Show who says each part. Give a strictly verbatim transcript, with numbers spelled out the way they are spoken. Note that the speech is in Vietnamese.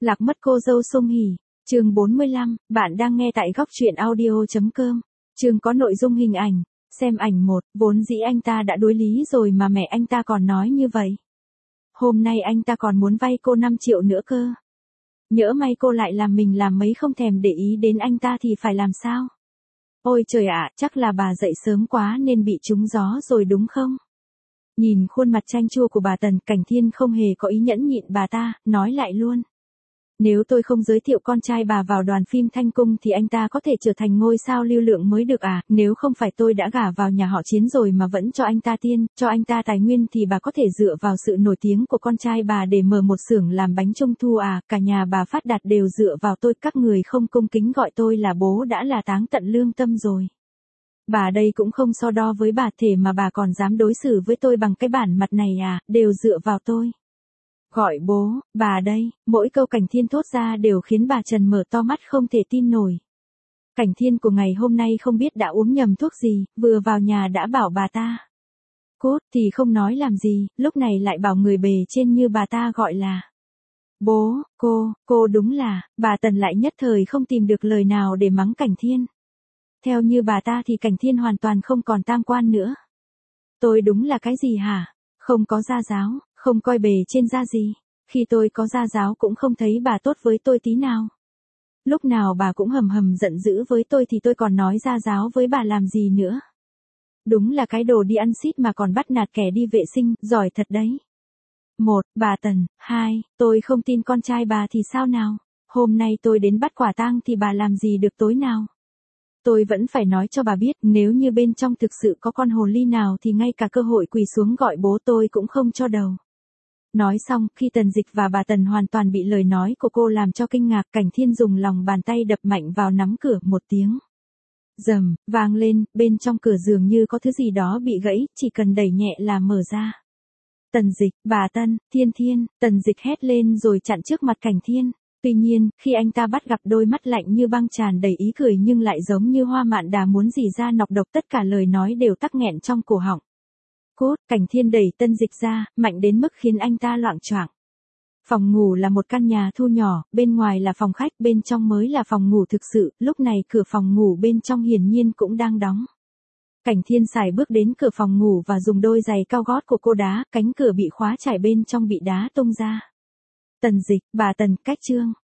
Speaker 1: Lạc mất cô dâu Song Hỷ, chương bốn mươi lăm, bạn đang nghe tại góc truyện audio.com. Chương có nội dung hình ảnh, xem ảnh một, vốn dĩ anh ta đã đối lý rồi mà mẹ anh ta còn nói như vậy. Hôm nay anh ta còn muốn vay cô năm triệu nữa cơ. Nhỡ may cô lại làm mình làm mấy không thèm để ý đến anh ta thì phải làm sao? Ôi trời ạ, chắc là bà dậy sớm quá nên bị trúng gió rồi đúng không? Nhìn khuôn mặt chanh chua của bà Tần, Cảnh Thiên không hề có ý nhẫn nhịn bà ta, nói lại luôn. Nếu tôi không giới thiệu con trai bà vào đoàn phim Thanh Cung thì anh ta có thể trở thành ngôi sao lưu lượng mới được à, nếu không phải tôi đã gả vào nhà họ Chiến rồi mà vẫn cho anh ta tiên, cho anh ta tài nguyên thì bà có thể dựa vào sự nổi tiếng của con trai bà để mở một xưởng làm bánh trung thu à, cả nhà bà phát đạt đều dựa vào tôi, các người không cung kính gọi tôi là bố đã là táng tận lương tâm rồi. Bà đây cũng không so đo với bà, thể mà bà còn dám đối xử với tôi bằng cái bản mặt này à, đều dựa vào tôi. Gọi bố, bà đây, mỗi câu Cảnh Thiên thốt ra đều khiến bà Trần mở to mắt không thể tin nổi. Cảnh Thiên của ngày hôm nay không biết đã uống nhầm thuốc gì, vừa vào nhà đã bảo bà ta. Cốt thì không nói làm gì, lúc này lại bảo người bề trên như bà ta gọi là. Bố, cô, cô đúng là, bà Tần lại nhất thời không tìm được lời nào để mắng Cảnh Thiên. Theo như bà ta thì Cảnh Thiên hoàn toàn không còn tam quan nữa. Tôi đúng là cái gì hả? Không có gia giáo, không coi bề trên ra gì. Khi tôi có gia giáo cũng không thấy bà tốt với tôi tí nào. Lúc nào bà cũng hầm hầm giận dữ với tôi thì tôi còn nói gia giáo với bà làm gì nữa. Đúng là cái đồ đi ăn xít mà còn bắt nạt kẻ đi vệ sinh, giỏi thật đấy. Một, bà Tần. Hai, tôi không tin con trai bà thì sao nào? Hôm nay tôi đến bắt quả tang thì bà làm gì được tối nào? Tôi vẫn phải nói cho bà biết, nếu như bên trong thực sự có con hồ ly nào thì ngay cả cơ hội quỳ xuống gọi bố tôi cũng không cho đầu. Nói xong, khi Tần Dịch và bà Tần hoàn toàn bị lời nói của cô làm cho kinh ngạc, Cảnh Thiên dùng lòng bàn tay đập mạnh vào nắm cửa, một tiếng rầm vang lên, bên trong cửa dường như có thứ gì đó bị gãy, chỉ cần đẩy nhẹ là mở ra. Tần Dịch, bà Tân, Thiên Thiên, Tần Dịch hét lên rồi chặn trước mặt Cảnh Thiên. Tuy nhiên, khi anh ta bắt gặp đôi mắt lạnh như băng tràn đầy ý cười nhưng lại giống như hoa mạn đà muốn rỉ ra nọc độc, tất cả lời nói đều tắc nghẹn trong cổ họng. Cốt, Cảnh Thiên đẩy Tân Dịch ra, mạnh đến mức khiến anh ta loạng choạng. Phòng ngủ là một căn nhà thu nhỏ, bên ngoài là phòng khách, bên trong mới là phòng ngủ thực sự, lúc này cửa phòng ngủ bên trong hiển nhiên cũng đang đóng. Cảnh Thiên sải bước đến cửa phòng ngủ và dùng đôi giày cao gót của cô đá, cánh cửa bị khóa trải bên trong bị đá tung ra. Tần Dịch, bà Tần, cách chương.